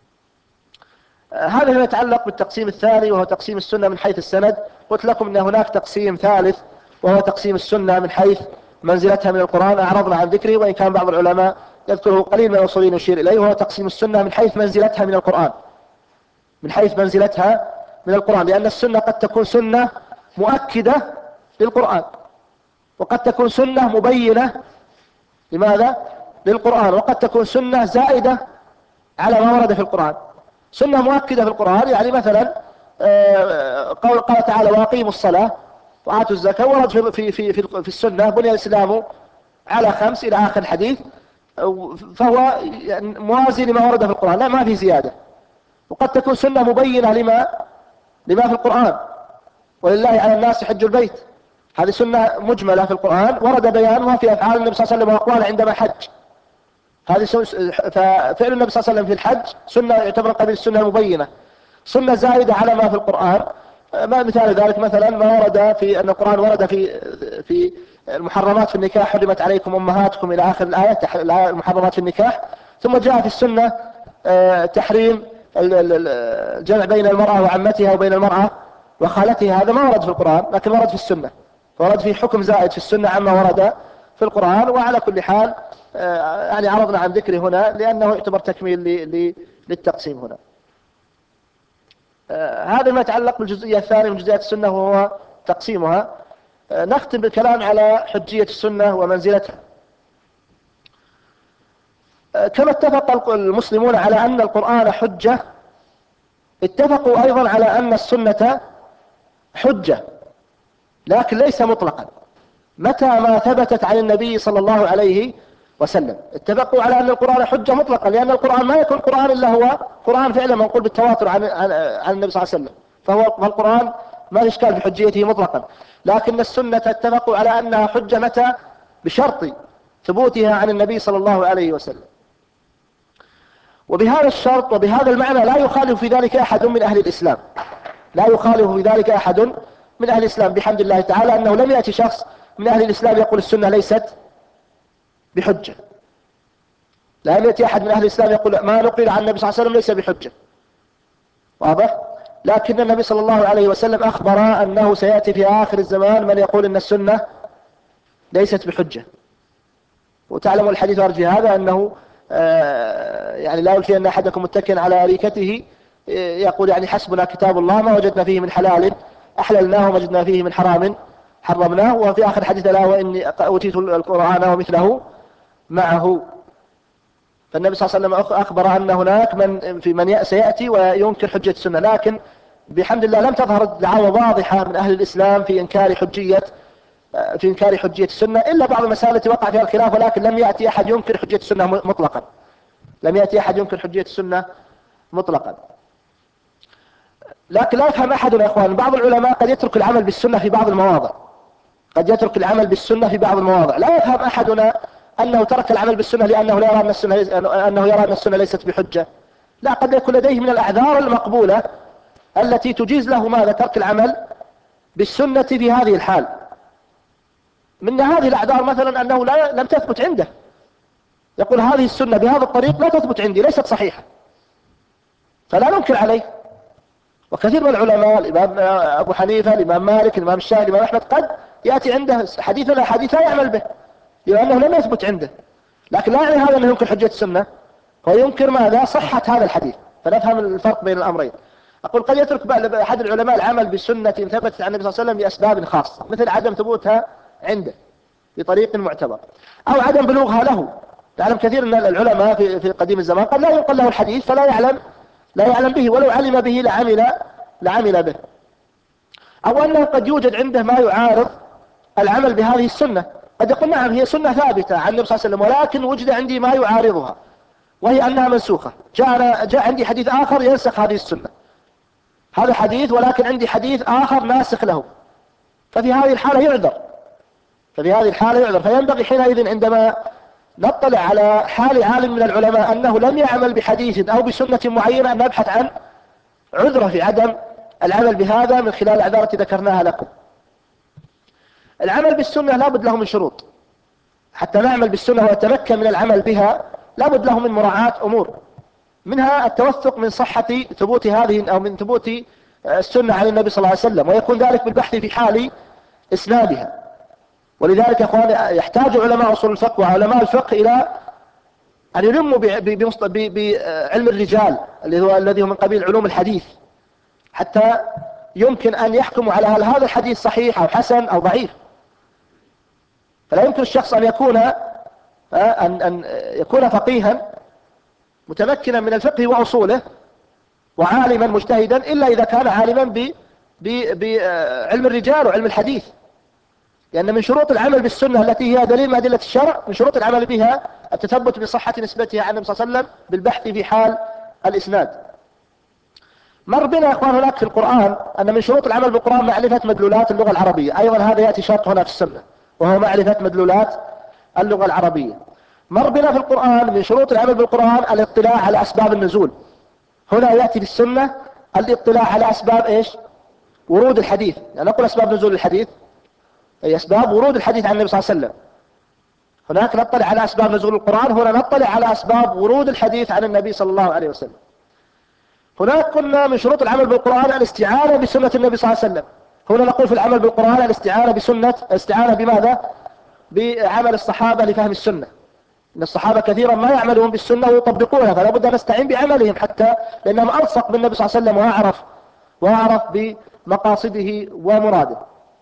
هذا ما يتعلق بالتقسيم الثاني، وهو تقسيم السنة من حيث السند. قلت لكم أن هناك تقسيم ثالث، وهو تقسيم السنة من حيث منزلتها من القرآن، أعرضنا عن ذكره وإن كان بعض العلماء يذكره قليل من الأصوليين يشير إليه، وهو تقسيم السنة من حيث منزلتها من القرآن من حيث منزلتها من القرآن لأن السنة قد تكون سنة مؤكدة للقرآن، وقد تكون سنة مبينة لماذا؟ للقرآن، وقد تكون سنة زائدة على ما ورد في القرآن. سنة مؤكدة في القرآن يعني مثلا قول قال تعالى وأقيموا الصلاة وآتوا الزكاة، ورد في في في في, في السنة بني الإسلام على خمس إلى آخر الحديث، فهو موازي لما ورد في القرآن، لا ما في زيادة. وقد تكون سنة مبينة لما لما في القرآن، ولله على الناس حج البيت، هذه سنة مجملة في القرآن ورد بيانها في أفعال النبي صلى الله عليه وسلم وأقواله عندما حج. هذه ففعل النبي صلى الله عليه وسلم في الحج سنة يعتبر قبيل السنة المبينة، سنة زائدة على ما في القرآن. ما مثال ذلك مثلا ما ورد في أن القرآن ورد في في المحرمات في النكاح حرمت عليكم أمهاتكم إلى آخر الآية المحرمات في النكاح، ثم جاء في السنة تحريم الجمع بين المرأة وعمتها وبين المرأة وخالتها. هذا ما ورد في القرآن لكن ورد في السنة، ورد في حكم زائد في السنة عما ورد في القرآن. وعلى كل حال يعني عرضنا عن ذكره هنا لأنه يعتبر تكميل للتقسيم هنا. هذا ما يتعلق بالجزئية الثانية من جزئيات السنة وهو تقسيمها. نختم بالكلام على حجية السنة ومنزلتها. كما اتفق المسلمون على أن القرآن حجة، اتفقوا أيضا على أن السنة حجة لكن ليس مطلقا متى ما ثبتت عن النبي صلى الله عليه وسلم. اتفقوا على أن القرآن حجة مطلقا لأن القرآن ما يكون قرآن إلا هو قرآن فعلا منقول بالتواتر عن, عن, عن النبي صلى الله عليه وسلم، فهو فالقرآن ما في إشكال في حجيته مطلقا. لكن السنة اتفقوا على أنها حجة متى؟ بشرط ثبوتها عن النبي صلى الله عليه وسلم. وبهذا الشرط وبهذا المعنى لا يخالف في ذلك أحد من أهل الإسلام لا يخالف في ذلك أحد من أهل الإسلام بحمد الله تعالى، أنه لم يأتي شخص من أهل الإسلام يقول السنة ليست بحجة. لا يأتي أحد من أهل الإسلام يقول ما نقل عن النبي صلى الله عليه وسلم ليس بحجة، واضح؟ لكن النبي صلى الله عليه وسلم أخبر أنه سيأتي في آخر الزمان من يقول أن السنة ليست بحجة. وتعلم الحديث أرجي هذا أنه آه يعني لا يلفي أن أحدكم متكئا على أريكته يقول يعني حسبنا كتاب الله ما وجدنا فيه من حلال أحللناه ووجدنا فيه من حرام حرمناه. وفي آخر الحديث لا وإني أوتيت القرآن ومثله معه. فالنبي صلى الله عليه وسلم أخبر أن هناك من في من سيأتي وينكر حجية السنة، لكن بحمد الله لم تظهر دعوة واضحة من أهل الإسلام في إنكار حجية في إنكار حجية السنة إلا بعض المسائل التي وقع فيها الخلاف، ولكن لم يأتي أحد ينكر حجية السنة مطلقا لم يأتي أحد ينكر حجية السنة مطلقا. لكن لا يفهم أحد يا إخوان، بعض العلماء قد يترك العمل بالسنة في بعض المواضع قد يترك العمل بالسنة في بعض المواضع لا يفهم أحدنا أنه ترك العمل بالسنة لأنه لا يرى أن السنة أنه يرى أن السنة ليست بحجة، لا، قد يكون لديه من الأعذار المقبولة التي تجيز له ماذا؟ ترك العمل بالسنة في هذه الحال. من هذه الأعذار مثلا أنه لا لم تثبت عنده، يقول هذه السنة بهذا الطريق لا تثبت عندي ليست صحيحة، فلا ننكر عليه. وكثير من العلماء الإمام أبو حنيفة الإمام مالك الإمام الشافعي الإمام أحمد قد يأتي عنده حديث لا حديث لا يعمل به لأنه لم يثبت عنده، لكن لا يعني هذا أنه ينكر حجة السنة، هو ينكر ماذا؟ صحة هذا الحديث. فنفهم الفرق بين الأمرين. أقول قد يترك أحد العلماء العمل بسنة ثبتت عن النبي صلى الله عليه وسلم لأسباب خاصة مثل عدم ثبوتها عنده بطريق معتبر أو عدم بلوغها له. تعلم كثير من العلماء في في قديم الزمان قد لا ينقل له الحديث فلا يعلم لا يعلم به، ولو علم به لعمل لعمل به. أو أنه قد يوجد عنده ما يعارض العمل بهذه السنة. قد يقول نعم هي سنة ثابتة عن النبي صلى الله عليه وسلم، ولكن وجد عندي ما يعارضها وهي أنها منسوخة. جاء, جاء عندي حديث آخر ينسخ هذه السنة، هذا حديث ولكن عندي حديث آخر ناسخ له، ففي هذه الحالة يعذر ففي هذه الحالة يعذر فينبغي حينئذ عندما نطلع على حال عالم من العلماء أنه لم يعمل بحديث أو بسنة معينة أن نبحث عن عذره في عدم العمل بهذا من خلال الأعذار التي ذكرناها لكم. العمل بالسنة لابد له من شروط، حتى نعمل بالسنة ونتمكن من العمل بها لابد له من مراعاة أمور، منها التوثق من صحة ثبوت هذه أو من ثبوت السنة عن النبي صلى الله عليه وسلم، ويكون ذلك بالبحث في حال إسنادها. ولذلك يا أخوان يحتاج علماء أصول الفقه وعلماء الفقه إلى أن يلموا بعلم الرجال الذي هو الذي هو من قبيل علوم الحديث، حتى يمكن أن يحكموا على هل هذا الحديث صحيح أو حسن أو ضعيف. فلا يمكن الشخص أن يكون أن أن يكون فقيها متمكنا من الفقه وأصوله وعالما مجتهدا إلا إذا كان عالما بعلم الرجال وعلم الحديث، لأن من شروط العمل بالسنة التي هي دليل من أدلة الشرع، من شروط العمل بها التثبت بصحة نسبتها عن النبي صلى الله عليه وسلم بالبحث في حال الإسناد. مر بنا يا إخوان هناك في القرآن أن من شروط العمل بالقرآن معرفة مدلولات اللغة العربية، أيضا هذا يأتي شرط هنا في السنة وهو معرفة مدلولات اللغة العربية. مر بنا في القرآن من شروط العمل بالقرآن الاطلاع على أسباب النزول، هنا يأتي في السنة الاطلاع على أسباب إيش؟ ورود الحديث. يعني نقول أسباب نزول الحديث أي أسباب ورود الحديث عن النبي صلى الله عليه وسلم. هناك نطلع على أسباب نزول القرآن، هنا نطلع على أسباب ورود الحديث عن النبي صلى الله عليه وسلم. هناك قلنا من شروط العمل بالقرآن الاستعانة بسنة النبي صلى الله عليه وسلم، هنا نقول في العمل بالقرآن الاستعانة بسنة، الاستعانة بماذا؟ بعمل الصحابة لفهم السنة. إن الصحابة كثيرا ما يعملون بالسنة ويطبقونها، فلا بد أن نستعين بعملهم حتى لأنهم ألصق بالنبي صلى الله عليه وسلم وأعرف وأعرف بمقاصده ومراده.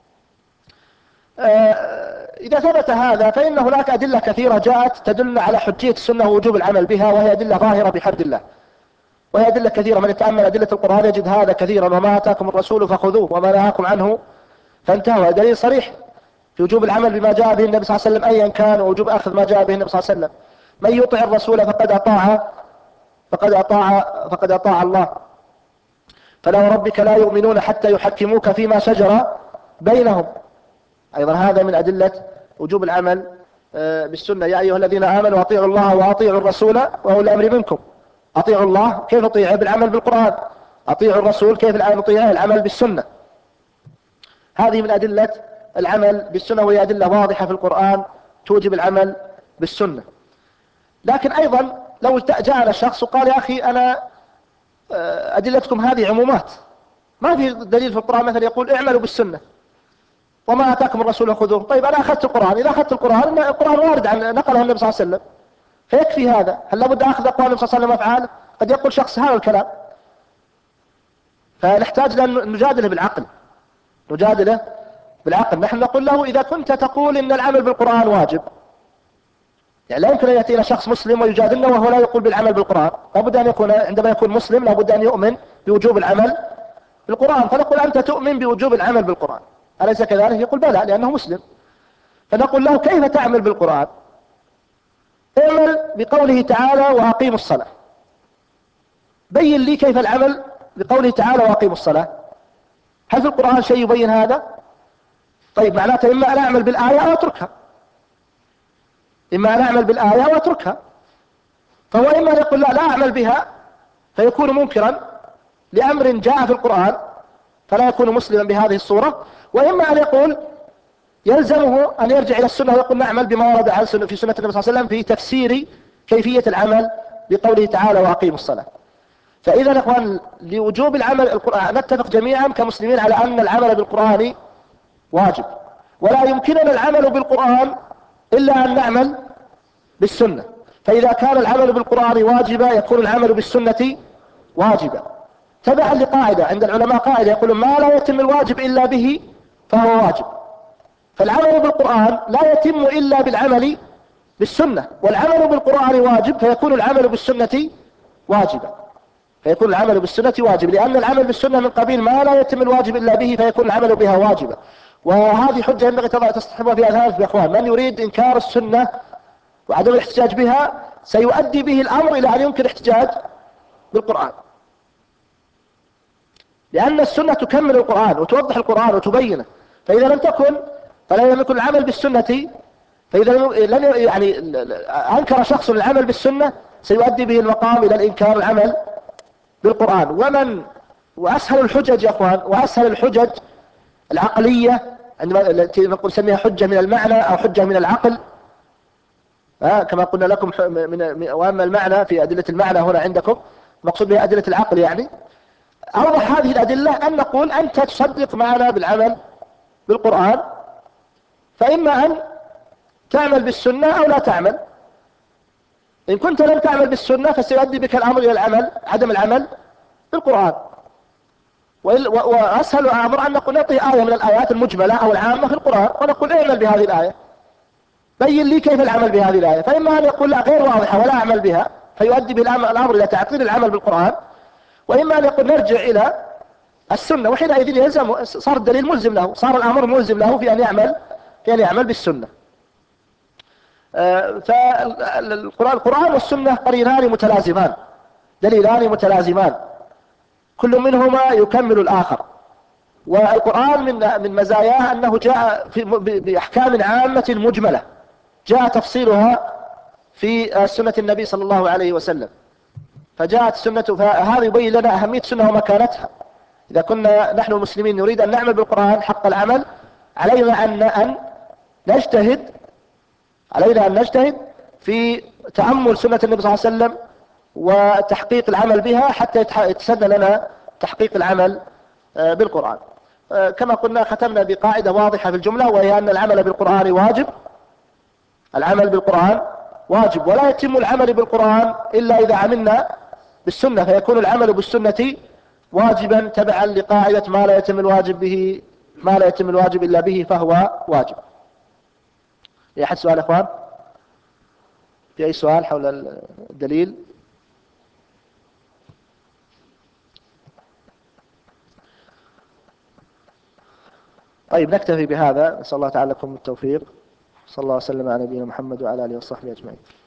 إذا ثبت هذا فإن هناك أدلة كثيرة جاءت تدل على حجية السنة ووجوب العمل بها، وهي أدلة ظاهرة بحمد الله، وهي أدلة كثيرة. من يتأمل أدلة القرآن يجد هذا كثيرا، وما آتاكم الرسول فخذوه وما نهاكم عنه فانتهوا. دليل صريح في وجوب العمل بما جاء به النبي صلى الله عليه وسلم أيا كان، ووجوب أخذ ما جاء به النبي صلى الله عليه وسلم. من يطع الرسول فقد أطاع فقد أطاع فقد أطاع الله. فلا وربك لا يؤمنون حتى يحكموك فيما شجر بينهم. أيضا هذا من أدلة وجوب العمل بالسنة. يا أيها الذين آمنوا أطيعوا الله وأطيعوا الرسول وأولي الأمر منكم. أطيعوا الله كيف نطيعه؟ بالعمل بالقرآن. أطيعوا الرسول كيف نطيعه؟ العمل بالسنة. هذه من أدلة العمل بالسنة، وهي أدلة واضحة في القرآن توجب العمل بالسنة. لكن أيضا لو جاءنا الشخص وقال يا أخي أنا أدلتكم هذه عمومات، ما في دليل في القرآن مثلا يقول اعملوا بالسنة وما آتاكم الرسول خذوه. طيب أنا أخذت القرآن، إذا أخذت القرآن القرآن وارد عن نقله النبي صلى الله عليه وسلم فيكفي هذا، هل لابد أخذ أقوال النبي صلى الله عليه وسلم وأفعاله؟ قد يقول شخص هذا الكلام، فنحتاج لأن نجادله بالعقل نجادله بالعقل نحن نقول له إذا كنت تقول إن العمل بالقرآن واجب، يعني لا يمكن أن يأتينا شخص مسلم ويجادلنا وهو لا يقول بالعمل بالقرآن. لابد أن يكون عندما يكون مسلم لابد أن يؤمن بوجوب العمل بالقرآن، فنقول أنت تؤمن بوجوب العمل بالقرآن أليس كذلك؟ يقول بلى لأنه مسلم. فنقول له كيف تعمل بالقرآن؟ اعمل بقوله تعالى وأقيموا الصلاة. بين لي كيف العمل بقوله تعالى وأقيموا الصلاة. هل في القرآن شيء يبين هذا؟ طيب معناته إما أن أعمل بالآية أو أتركها، إما أن أعمل بالآية أو أتركها. فهو إما أن يقول لا لا أعمل بها فيكون منكرا لأمر جاء في القرآن فلا يكون مسلما بهذه الصورة، وإما أن يقول يلزمه أن يرجع إلى السنة ويقول نعمل بما ورد في سنة النبي صلى الله عليه وسلم في تفسير كيفية العمل بقوله تعالى وأقيموا الصلاة. فإذا إخوان لوجوب العمل القرآن نتفق جميعا كمسلمين على أن العمل بالقرآن واجب، ولا يمكننا العمل بالقرآن إلا أن نعمل بالسنة. فإذا كان العمل بالقرآن واجبا يكون العمل بالسنة واجبا، تبعا لقاعدة عند العلماء، قاعدة يقولون ما لا يتم الواجب إلا به فهو واجب. فالعمل بالقرآن لا يتم إلا بالعمل بالسنة، والعمل بالقرآن واجب فيكون العمل بالسنة واجبا. فيكون العمل بالسنة واجب، لأن العمل بالسنة من قبيل ما لا يتم الواجب إلا به، فيكون العمل بها واجبا. وهذه حجة ينبغي تصطحبها فيها ثلاث يا أخوان: من يريد إنكار السنة وعدم الاحتجاج بها سيؤدي به الأمر إلى أن ينكر الاحتجاج بالقرآن، لأن السنة تكمل القرآن وتوضح القرآن وتبينه، فإذا لم تكن فلا يكن العمل بالسنة، فإذا لم يعني أنكر شخص العمل بالسنة سيؤدي به المقام إلى الإنكار العمل بالقرآن. ومن وأسهل الحجج يا أخوان، وأسهل الحجج العقلية التي نقول نسميها حجة من المعنى أو حجة من العقل، آه كما قلنا لكم من وأما المعنى في أدلة المعنى هنا عندكم مقصود بها أدلة العقل. يعني أوضح هذه الأدلة أن نقول أنت تصدق معنا بالعمل بالقرآن، فإما أن تعمل بالسنة أو لا تعمل. إن كنت لم تعمل بالسنة فسيؤدي بك الأمر إلى العمل عدم العمل بالقرآن. وأسهل أمر أن نقول نعطي آية من الآيات المجملة أو العامة في القرآن ونقول اعمل بهذه الآية، بين لي كيف العمل بهذه الآية. فإما أن يقول لا غير واضحة ولا أعمل بها فيؤدي بالأمر إلى تعطيل العمل بالقرآن، وإما أن يقول نرجع إلى السنة، وحينئذ يلزم، صار الدليل ملزم له، صار الأمر ملزم له في أن يعمل في أن يعمل بالسنة. فالقرآن والسنة قرينان متلازمان، دليلان متلازمان، كل منهما يكمل الآخر. والقرآن من من مزاياه أنه جاء في بأحكام عامة مجملة جاء تفصيلها في سنة النبي صلى الله عليه وسلم، فجاءت السنة، فهذا يبين لنا أهمية السنة ومكانتها. إذا كنا نحن المسلمين نريد أن نعمل بالقرآن حق العمل علينا أن أن نجتهد علينا أن نجتهد في تأمل سنة النبي صلى الله عليه وسلم وتحقيق العمل بها حتى يتسنى لنا تحقيق العمل بالقرآن. كما قلنا ختمنا بقاعدة واضحة في الجملة، وهي أن العمل بالقرآن واجب. العمل بالقرآن واجب، ولا يتم العمل بالقرآن إلا إذا عملنا بالسنة، فيكون العمل بالسنة واجبا تبعا لقاعدة ما لا يتم الواجب به ما لا يتم الواجب إلا به فهو واجب. في أحد سؤال أخوان؟ في أي سؤال حول الدليل؟ طيب نكتفي بهذا، نسأل الله تعالى لكم التوفيق. صلى الله وسلم على نبينا محمد وعلى آله وصحبه أجمعين.